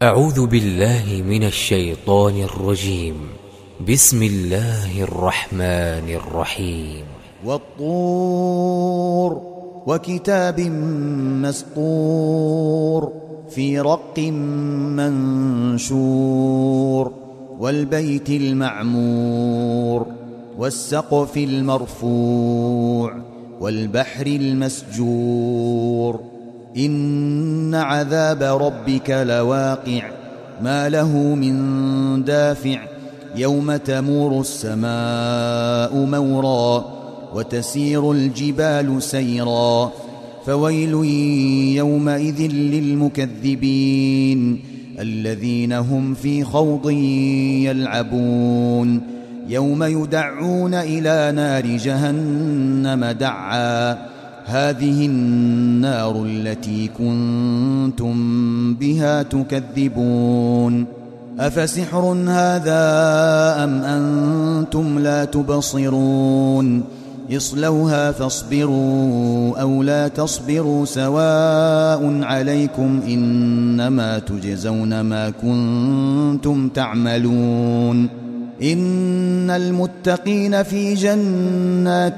أعوذ بالله من الشيطان الرجيم. بسم الله الرحمن الرحيم. والطور وكتاب مسطور في رق منشور والبيت المعمور والسقف المرفوع والبحر المسجور إن عذاب ربك لواقع ما له من دافع يوم تمور السماء مورا وتسير الجبال سيرا فويل يومئذ للمكذبين الذين هم في خوض يلعبون يوم يدعون إلى نار جهنم دعا هذه النار التي كنتم بها تكذبون أفسحر هذا أم أنتم لا تبصرون اصلوها فاصبروا أو لا تصبروا سواء عليكم إنما تجزون ما كنتم تعملون إن المتقين في جنات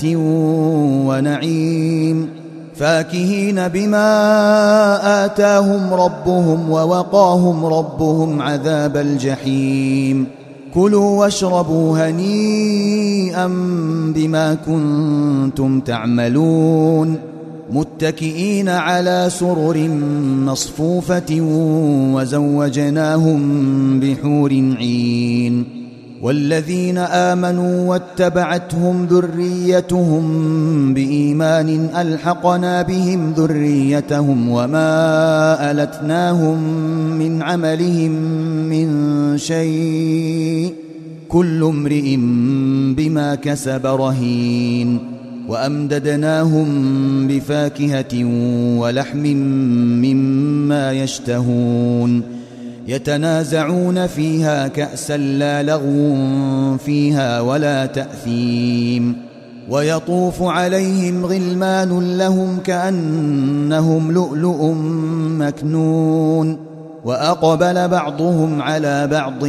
ونعيم فاكهين بما آتاهم ربهم ووقاهم ربهم عذاب الجحيم كلوا واشربوا هنيئا بما كنتم تعملون متكئين على سرر مصفوفة وزوجناهم بحور عين والذين آمنوا واتبعتهم ذريتهم بإيمان ألحقنا بهم ذريتهم وما ألتناهم من عملهم من شيء كل امرئ بما كسب رهين وأمددناهم بفاكهة ولحم مما يشتهون يتنازعون فيها كأسا لا لغو فيها ولا تأثيم ويطوف عليهم غلمان لهم كأنهم لؤلؤ مكنون وأقبل بعضهم على بعض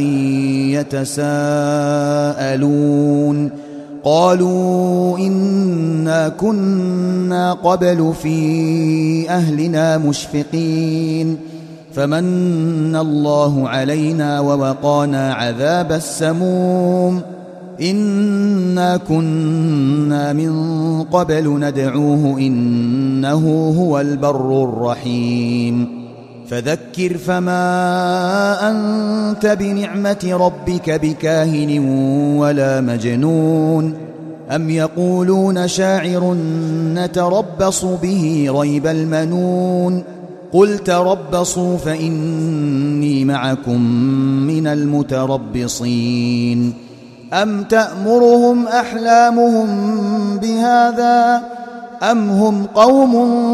يتساءلون قالوا إنا كنا قبل في أهلنا مشفقين فمن الله علينا ووقانا عذاب السموم إنا كنا من قبل ندعوه إنه هو البر الرحيم فذكر فما أنت بنعمة ربك بكاهن ولا مجنون أم يقولون شاعر نتربص به ريب المنون قل تربصوا فإني معكم من المتربصين أم تأمرهم أحلامهم بهذا أم هم قوم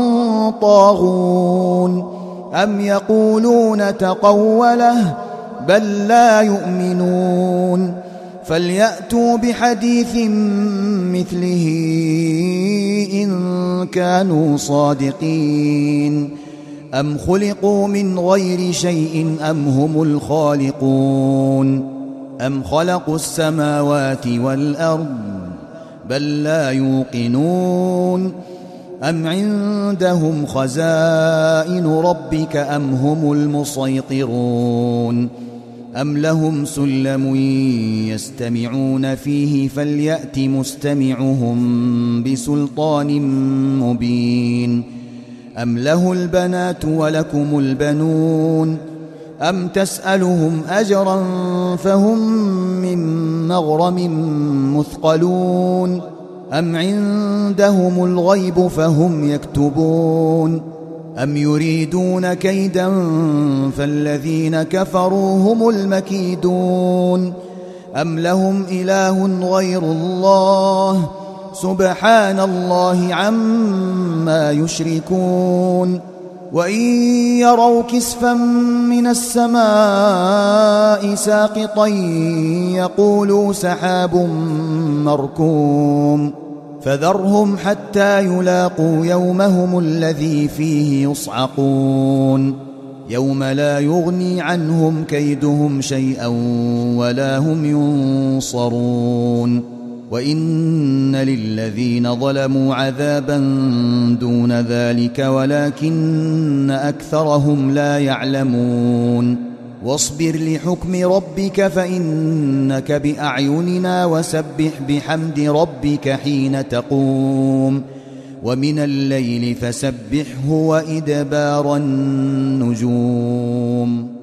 طاغون أم يقولون تقوله بل لا يؤمنون فليأتوا بحديث مثله إن كانوا صادقين أم خلقوا من غير شيء أم هم الخالقون أم خلقوا السماوات والأرض بل لا يوقنون أم عندهم خزائن ربك أم هم المسيطرون أم لهم سلم يستمعون فيه فليأت مستمعهم بسلطان مبين أم له البنات ولكم البنون أم تسألهم أجرا فهم من مغرم مثقلون أم عندهم الغيب فهم يكتبون أم يريدون كيدا فالذين كفروا هم المكيدون أم لهم إله غير الله سبحان الله عما يشركون وإن يروا كسفا من السماء ساقطا يقولوا سحاب مركوم فذرهم حتى يلاقوا يومهم الذي فيه يصعقون يوم لا يغني عنهم كيدهم شيئا ولا هم ينصرون وإن للذين ظلموا عذابا دون ذلك ولكن أكثرهم لا يعلمون واصبر لحكم ربك فإنك بأعيننا وسبح بحمد ربك حين تقوم ومن الليل فسبحه وإدبار النجوم